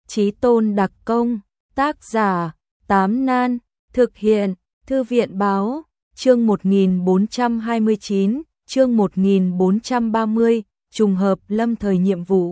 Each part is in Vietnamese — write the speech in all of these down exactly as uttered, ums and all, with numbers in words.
Chí tôn đặc công, tác giả, Tám Nan, thực hiện, Thư viện báo, chương một nghìn bốn trăm hai mươi chín, chương một nghìn bốn trăm ba mươi, trùng hợp lâm thời nhiệm vụ.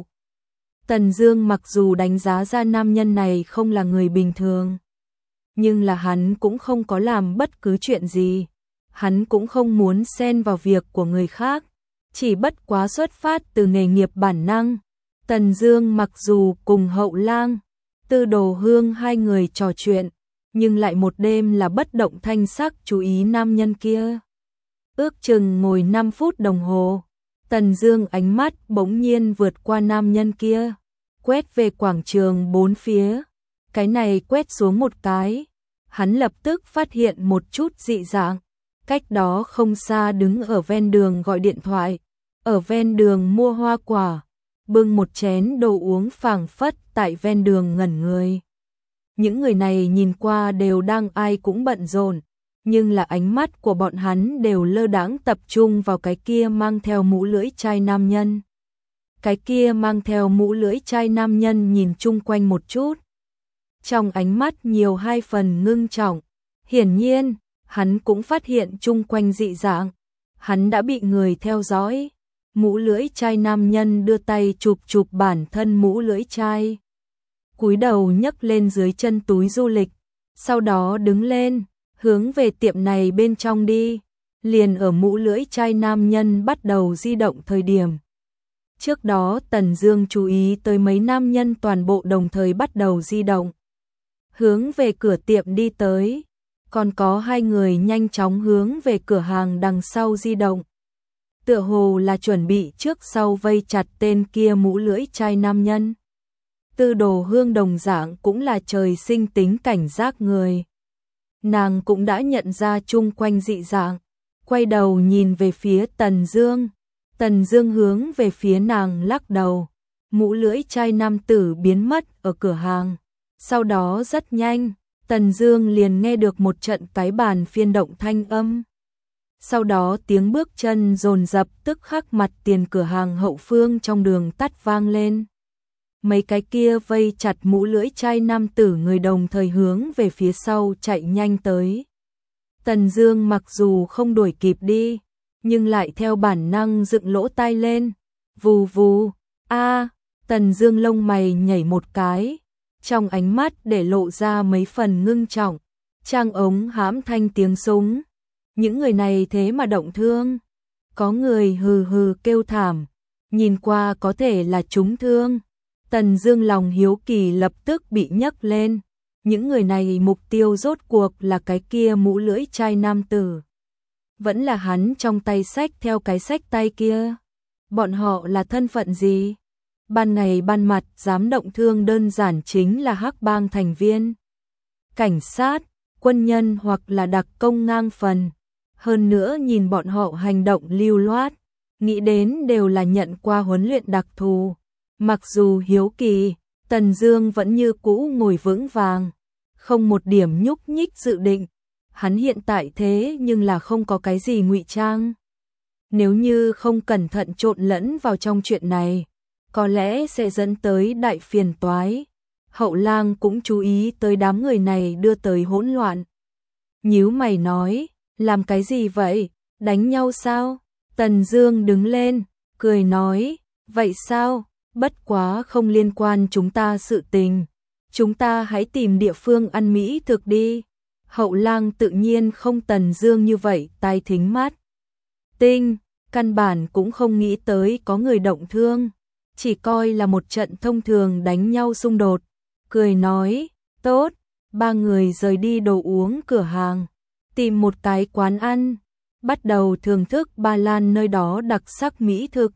Tần Dương mặc dù đánh giá ra nam nhân này không là người bình thường, nhưng là hắn cũng không có làm bất cứ chuyện gì. Hắn cũng không muốn xen vào việc của người khác, chỉ bất quá xuất phát từ nghề nghiệp bản năng. Tần Dương mặc dù cùng Hậu Lang, Tư Đồ Hương hai người trò chuyện, nhưng lại một đêm là bất động thanh sắc chú ý nam nhân kia. Ước chừng ngồi năm phút đồng hồ, Tần Dương ánh mắt bỗng nhiên vượt qua nam nhân kia, quét về quảng trường bốn phía. Cái này quét xuống một cái, hắn lập tức phát hiện một chút dị dạng. Cách đó không xa đứng ở ven đường gọi điện thoại, ở ven đường mua hoa quả, bưng một chén đồ uống phảng phất tại ven đường ngẩn người. Những người này nhìn qua đều đang ai cũng bận rộn, nhưng là ánh mắt của bọn hắn đều lơ đãng tập trung vào cái kia mang theo mũ lưỡi chai nam nhân. Cái kia mang theo mũ lưỡi chai nam nhân nhìn chung quanh một chút, trong ánh mắt nhiều hai phần ngưng trọng. Hiển nhiên hắn cũng phát hiện chung quanh dị dạng, hắn đã bị người theo dõi. Mũ lưỡi chai nam nhân đưa tay chụp chụp bản thân mũ lưỡi chai, cúi đầu nhấc lên dưới chân túi du lịch, sau đó đứng lên, hướng về tiệm này bên trong đi. Liền ở mũ lưỡi chai nam nhân bắt đầu di động thời điểm, trước đó Tần Dương chú ý tới mấy nam nhân toàn bộ đồng thời bắt đầu di động, hướng về cửa tiệm đi tới. Còn có hai người nhanh chóng hướng về cửa hàng đằng sau di động, tựa hồ là chuẩn bị trước sau vây chặt tên kia mũ lưỡi chai nam nhân. Tư Đồ Hương đồng dạng cũng là trời sinh tính cảnh giác người, nàng cũng đã nhận ra chung quanh dị dạng, quay đầu nhìn về phía Tần Dương. Tần Dương hướng về phía nàng lắc đầu, mũ lưỡi chai nam tử biến mất ở cửa hàng. Sau đó rất nhanh, Tần Dương liền nghe được một trận cái bàn phiên động thanh âm. Sau đó tiếng bước chân dồn dập tức khắc mặt tiền cửa hàng hậu phương trong đường tắt vang lên. Mấy cái kia vây chặt mũ lưỡi chai nam tử người đồng thời hướng về phía sau chạy nhanh tới. Tần Dương mặc dù không đuổi kịp đi, nhưng lại theo bản năng dựng lỗ tai lên. Vù vù, a, Tần Dương lông mày nhảy một cái, trong ánh mắt để lộ ra mấy phần ngưng trọng. Trang ống hãm thanh tiếng súng. Những người này thế mà động thương. Có người hừ hừ kêu thảm, nhìn qua có thể là trúng thương. Tần Dương lòng hiếu kỳ lập tức bị nhấc lên. Những người này mục tiêu rốt cuộc là cái kia mũ lưỡi chai nam tử, vẫn là hắn trong tay xách theo cái xách tay kia? Bọn họ là thân phận gì? Ban ngày ban mặt dám động thương đơn giản chính là hắc bang thành viên, cảnh sát, quân nhân hoặc là đặc công ngang phần. Hơn nữa nhìn bọn họ hành động lưu loát, nghĩ đến đều là nhận qua huấn luyện đặc thù. Mặc dù hiếu kỳ, Tần Dương vẫn như cũ ngồi vững vàng, không một điểm nhúc nhích dự định. Hắn hiện tại thế nhưng là không có cái gì ngụy trang. Nếu như không cẩn thận trộn lẫn vào trong chuyện này, có lẽ sẽ dẫn tới đại phiền toái. Hậu Lang cũng chú ý tới đám người này đưa tới hỗn loạn. Nhíu mày nói, làm cái gì vậy? Đánh nhau sao? Tần Dương đứng lên, cười nói, vậy sao? Bất quá không liên quan chúng ta sự tình. Chúng ta hãy tìm địa phương ăn mỹ thực đi. Hậu Lang tự nhiên không Tần Dương như vậy tai thính mắt tinh, căn bản cũng không nghĩ tới có người động thương, chỉ coi là một trận thông thường đánh nhau xung đột. Cười nói, tốt. Ba người rời đi đồ uống cửa hàng, tìm một cái quán ăn, bắt đầu thưởng thức Ba Lan nơi đó đặc sắc mỹ thực.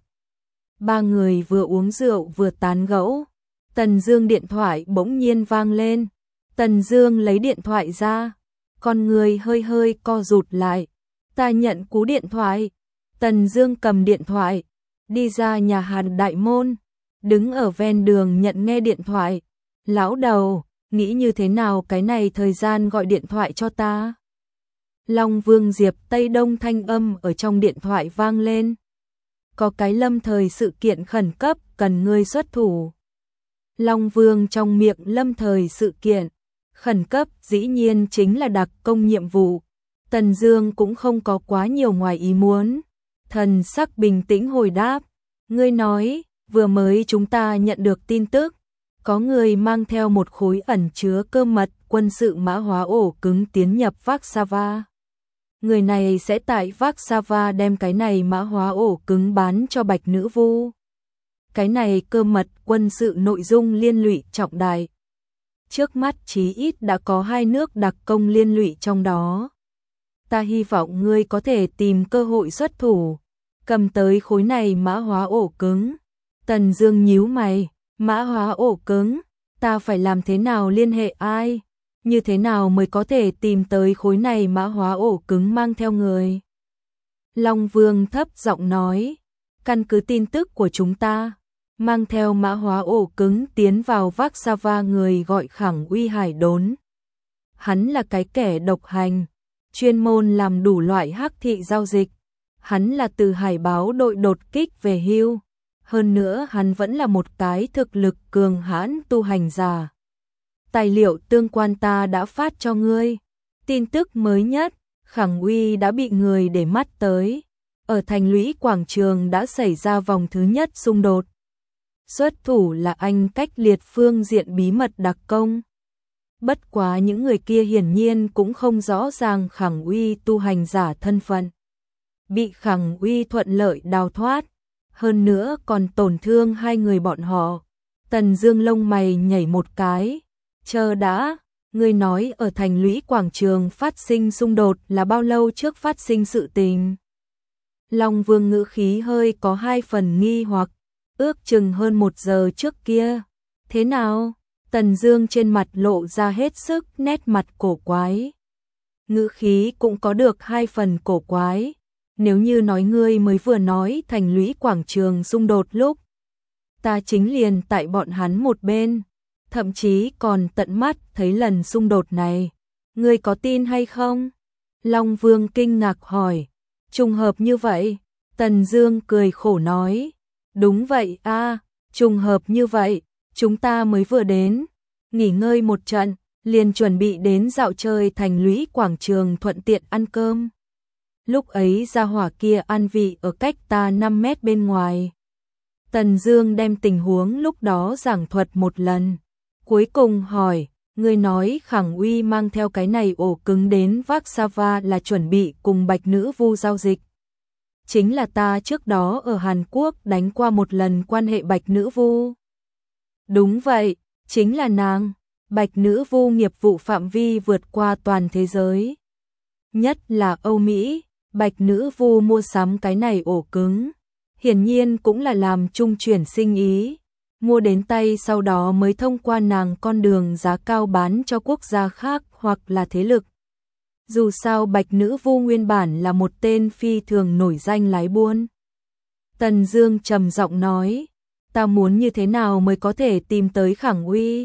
Ba người vừa uống rượu vừa tán gẫu. Tần Dương điện thoại bỗng nhiên vang lên. Tần Dương lấy điện thoại ra, con người hơi hơi co rụt lại. Ta nhận cú điện thoại. Tần Dương cầm điện thoại, đi ra nhà hàng đại môn, đứng ở ven đường nhận nghe điện thoại. Lão đầu, nghĩ như thế nào cái này thời gian gọi điện thoại cho ta? Long Vương Diệp Tây Đông thanh âm ở trong điện thoại vang lên. Có cái lâm thời sự kiện khẩn cấp cần ngươi xuất thủ. Long Vương trong miệng lâm thời sự kiện. Khẩn cấp dĩ nhiên chính là đặc công nhiệm vụ. Tần Dương cũng không có quá nhiều ngoài ý muốn. Thần sắc bình tĩnh hồi đáp. Ngươi nói, vừa mới chúng ta nhận được tin tức. Có người mang theo một khối ẩn chứa cơ mật quân sự mã hóa ổ cứng tiến nhập Vác-Sa-va. Người này sẽ tại Vác-Sa-va đem cái này mã hóa ổ cứng bán cho Bạch Nữ Vu. Cái này cơ mật quân sự nội dung liên lụy trọng đại. Trước mắt chí ít đã có hai nước đặc công liên lụy trong đó. Ta hy vọng ngươi có thể tìm cơ hội xuất thủ, cầm tới khối này mã hóa ổ cứng. Tần Dương nhíu mày, mã hóa ổ cứng, ta phải làm thế nào liên hệ ai? Như thế nào mới có thể tìm tới khối này mã hóa ổ cứng mang theo người? Long Vương thấp giọng nói, căn cứ tin tức của chúng ta, mang theo mã hóa ổ cứng tiến vào Vác-Sa-va người gọi Khẳng Uy Hải Đốn. Hắn là cái kẻ độc hành, chuyên môn làm đủ loại hắc thị giao dịch. Hắn là từ Hải báo đội đột kích về hưu. Hơn nữa hắn vẫn là một cái thực lực cường hãn tu hành giả. Tài liệu tương quan ta đã phát cho ngươi. Tin tức mới nhất, Khẳng Uy đã bị người để mắt tới. Ở thành lũy quảng trường đã xảy ra vòng thứ nhất xung đột. Xuất thủ là anh cách liệt phương diện bí mật đặc công. Bất quá những người kia hiển nhiên cũng không rõ ràng Khẳng Uy tu hành giả thân phận. Bị Khẳng Uy thuận lợi đào thoát. Hơn nữa còn tổn thương hai người bọn họ. Tần Dương lông mày nhảy một cái. Chờ đã, ngươi nói ở thành lũy quảng trường phát sinh xung đột là bao lâu trước phát sinh sự tình? Long Vương ngữ khí hơi có hai phần nghi hoặc, ước chừng hơn một giờ trước kia. Thế nào? Tần Dương trên mặt lộ ra hết sức nét mặt cổ quái. Ngữ khí cũng có được hai phần cổ quái. Nếu như nói ngươi mới vừa nói thành lũy quảng trường xung đột lúc, ta chính liền tại bọn hắn một bên, thậm chí còn tận mắt thấy lần xung đột này. Ngươi có tin hay không? Long Vương kinh ngạc hỏi. Trùng hợp như vậy? Tần Dương cười khổ nói. Đúng vậy a, trùng hợp như vậy, chúng ta mới vừa đến, nghỉ ngơi một trận, liền chuẩn bị đến dạo chơi thành lũy quảng trường thuận tiện ăn cơm. Lúc ấy gia hỏa kia ăn vị ở cách ta năm mét bên ngoài. Tần Dương đem tình huống lúc đó giảng thuật một lần. Cuối cùng hỏi, ngươi nói Khẳng Uy mang theo cái này ổ cứng đến Vác-Sa-va là chuẩn bị cùng Bạch Nữ Vu giao dịch. Chính là ta trước đó ở Hàn Quốc đánh qua một lần quan hệ Bạch Nữ Vu. Đúng vậy, chính là nàng. Bạch Nữ Vu nghiệp vụ phạm vi vượt qua toàn thế giới. Nhất là Âu Mỹ, Bạch Nữ Vu mua sắm cái này ổ cứng. Hiển nhiên cũng là làm trung chuyển sinh ý. Mua đến tay sau đó mới thông qua nàng con đường giá cao bán cho quốc gia khác hoặc là thế lực. Dù sao Bạch Nữ Vu nguyên bản là một tên phi thường nổi danh lái buôn. Tần Dương trầm giọng nói, ta muốn như thế nào mới có thể tìm tới Khẳng Uy?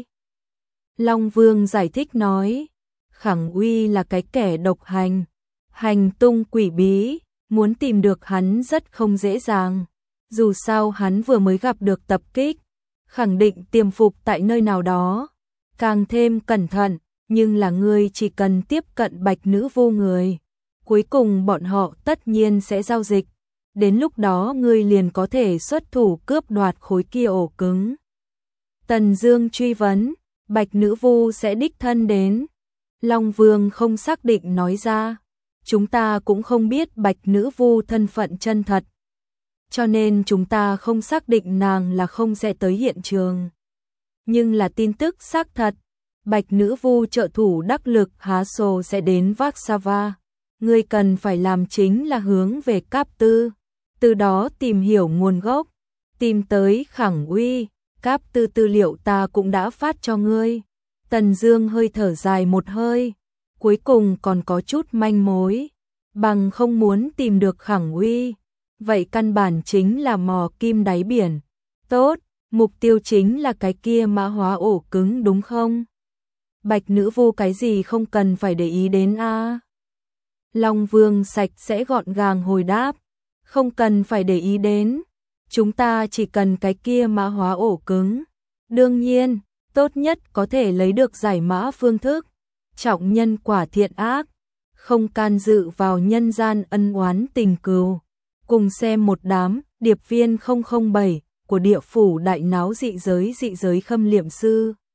Long Vương giải thích nói, Khẳng Uy là cái kẻ độc hành, hành tung quỷ bí, muốn tìm được hắn rất không dễ dàng. Dù sao hắn vừa mới gặp được tập kích, khẳng định tiềm phục tại nơi nào đó. Càng thêm cẩn thận, nhưng là ngươi chỉ cần tiếp cận Bạch Nữ Vu người, cuối cùng bọn họ tất nhiên sẽ giao dịch. Đến lúc đó ngươi liền có thể xuất thủ cướp đoạt khối kia ổ cứng. Tần Dương truy vấn, Bạch Nữ Vu sẽ đích thân đến. Long Vương không xác định nói ra, chúng ta cũng không biết Bạch Nữ Vu thân phận chân thật, cho nên chúng ta không xác định nàng là không sẽ tới hiện trường. Nhưng là tin tức xác thật, Bạch Nữ Vu trợ thủ đắc lực Há Sồ sẽ đến Vác-Sa-va. Ngươi cần phải làm chính là hướng về Cáp Tư, từ đó tìm hiểu nguồn gốc, tìm tới Khẳng Uy. Cáp Tư tư liệu ta cũng đã phát cho ngươi. Tần Dương hơi thở dài một hơi, cuối cùng còn có chút manh mối. Bằng không muốn tìm được Khẳng Uy, vậy căn bản chính là mò kim đáy biển. Tốt, mục tiêu chính là cái kia mã hóa ổ cứng đúng không? Bạch Nữ Vu cái gì không cần phải để ý đến a? Long Vương sạch sẽ gọn gàng hồi đáp, không cần phải để ý đến, chúng ta chỉ cần cái kia mã hóa ổ cứng. Đương nhiên, tốt nhất có thể lấy được giải mã phương thức, trọng nhân quả thiện ác, không can dự vào nhân gian ân oán tình cừu. Cùng xem một đám điệp viên không không bảy của địa phủ đại náo dị giới dị giới khâm liệm sư.